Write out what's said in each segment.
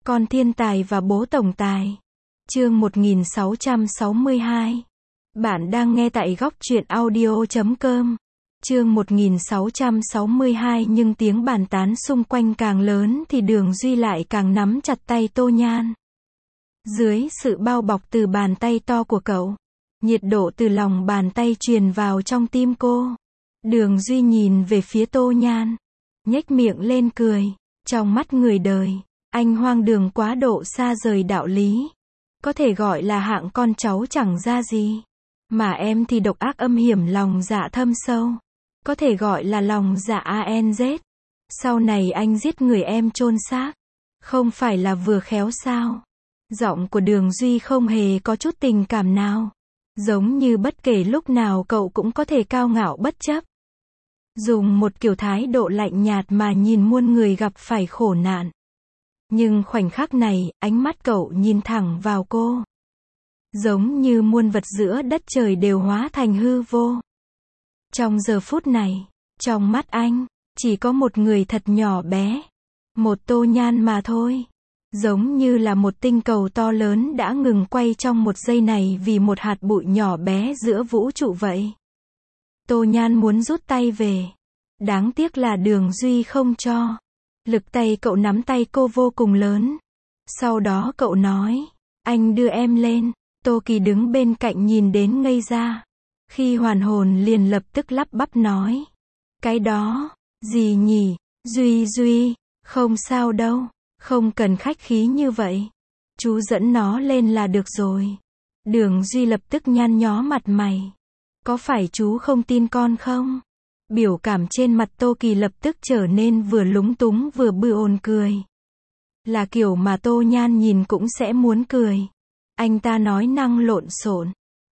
Con thiên tài và bố tổng tài. Chương 1662. Bạn đang nghe tại góc truyện audio.com. Chương 1662. Nhưng tiếng bàn tán xung quanh càng lớn thì Đường Duy lại càng nắm chặt tay Tô Nhan. Dưới sự bao bọc từ bàn tay to của cậu, nhiệt độ từ lòng bàn tay truyền vào trong tim cô. Đường Duy nhìn về phía Tô Nhan, nhếch miệng lên cười. Trong mắt người đời, anh hoang đường quá độ xa rời đạo lý. Có thể gọi là hạng con cháu chẳng ra gì. Mà em thì độc ác âm hiểm, lòng dạ thâm sâu. Có thể gọi là lòng dạ ANZ. Sau này anh giết người em chôn xác. Không phải là vừa khéo sao? Giọng của Đường Duy không hề có chút tình cảm nào. Giống như bất kể lúc nào cậu cũng có thể cao ngạo bất chấp. Dùng một kiểu thái độ lạnh nhạt mà nhìn muôn người gặp phải khổ nạn. Nhưng khoảnh khắc này, ánh mắt cậu nhìn thẳng vào cô. Giống như muôn vật giữa đất trời đều hóa thành hư vô. Trong giờ phút này, trong mắt anh, chỉ có một người thật nhỏ bé. Một Tô Nhan mà thôi. Giống như là một tinh cầu to lớn đã ngừng quay trong một giây này vì một hạt bụi nhỏ bé giữa vũ trụ vậy. Tô Nhan muốn rút tay về. Đáng tiếc là Đường Duy không cho. Lực tay cậu nắm tay cô vô cùng lớn. Sau đó cậu nói, anh đưa em lên. Tô Kỳ đứng bên cạnh nhìn đến ngây ra. Khi hoàn hồn liền lập tức lắp bắp nói, cái đó, gì nhỉ, Duy, không sao đâu, không cần khách khí như vậy. Chú dẫn nó lên là được rồi. Đường Duy lập tức nhăn nhó mặt mày. Có phải chú không tin con không? Biểu cảm trên mặt Tô Kỳ lập tức trở nên vừa lúng túng vừa bư ồn cười. Là kiểu mà Tô Nhan nhìn cũng sẽ muốn cười. Anh ta nói năng lộn xộn.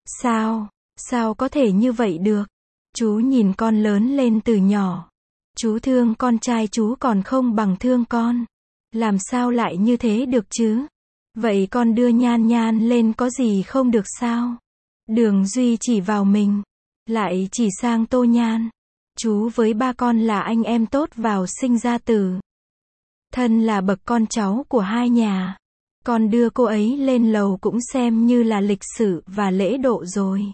Sao có thể như vậy được? Chú nhìn con lớn lên từ nhỏ. Chú thương con trai chú còn không bằng thương con. Làm sao lại như thế được chứ? Vậy con đưa Nhan lên có gì không được sao? Đường Duy chỉ vào mình, lại chỉ sang Tô Nhan. Chú với ba con là anh em tốt vào sinh ra tử. Thân là bậc con cháu của hai nhà. Con đưa cô ấy lên lầu cũng xem như là lịch sự và lễ độ rồi.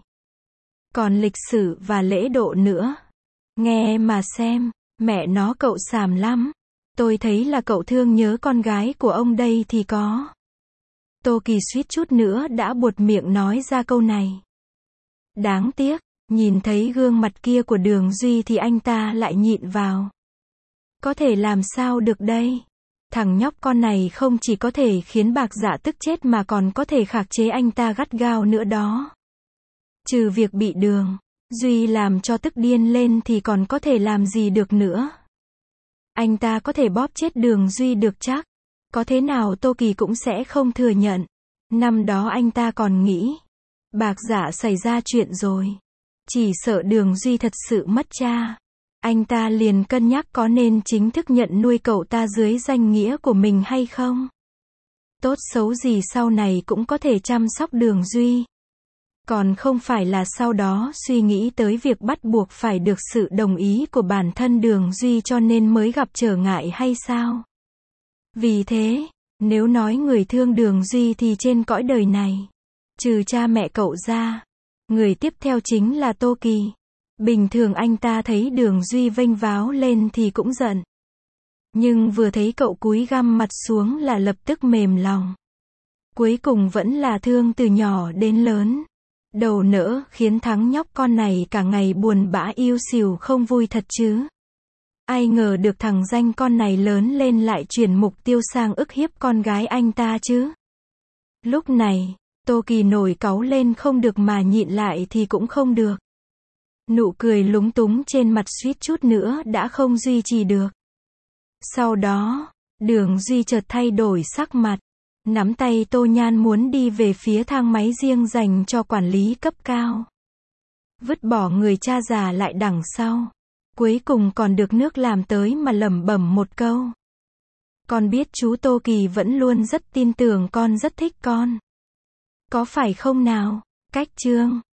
Còn lịch sự và lễ độ nữa. Nghe mà xem, mẹ nó cậu xàm lắm. Tôi thấy là cậu thương nhớ con gái của ông đây thì có. Tô Kỳ suýt chút nữa đã buột miệng nói ra câu này. Đáng tiếc, nhìn thấy gương mặt kia của Đường Duy thì anh ta lại nhịn vào. Có thể làm sao được đây? Thằng nhóc con này không chỉ có thể khiến Bạc Dạ tức chết mà còn có thể khắc chế anh ta gắt gao nữa đó. Trừ việc bị Đường Duy làm cho tức điên lên thì còn có thể làm gì được nữa. Anh ta có thể bóp chết Đường Duy được chắc. Có thế nào Tô Kỳ cũng sẽ không thừa nhận. Năm đó anh ta còn nghĩ, Bạc Dạ xảy ra chuyện rồi. Chỉ sợ Đường Duy thật sự mất cha. Anh ta liền cân nhắc có nên chính thức nhận nuôi cậu ta dưới danh nghĩa của mình hay không. Tốt xấu gì sau này cũng có thể chăm sóc Đường Duy. Còn không phải là sau đó suy nghĩ tới việc bắt buộc phải được sự đồng ý của bản thân Đường Duy cho nên mới gặp trở ngại hay sao? Vì thế, nếu nói người thương Đường Duy thì trên cõi đời này, trừ cha mẹ cậu ra, người tiếp theo chính là Tô Kỳ. Bình thường anh ta thấy Đường Duy vênh váo lên thì cũng giận. Nhưng vừa thấy cậu cúi găm mặt xuống là lập tức mềm lòng. Cuối cùng vẫn là thương từ nhỏ đến lớn. Đầu nỡ khiến thằng nhóc con này cả ngày buồn bã yêu xìu không vui thật chứ. Ai ngờ được thằng danh con này lớn lên lại chuyển mục tiêu sang ức hiếp con gái anh ta chứ. Lúc này, Tô Kỳ nổi cáu lên không được mà nhịn lại thì cũng không được. Nụ cười lúng túng trên mặt suýt chút nữa đã không duy trì được. Sau đó, Đường Duy chợt thay đổi sắc mặt. Nắm tay Tô Nhan muốn đi về phía thang máy riêng dành cho quản lý cấp cao. Vứt bỏ người cha già lại đằng sau. Cuối cùng còn được nước làm tới mà lẩm bẩm một câu. Con biết chú Tô Kỳ vẫn luôn rất tin tưởng con, rất thích con. Có phải không nào? Cách chương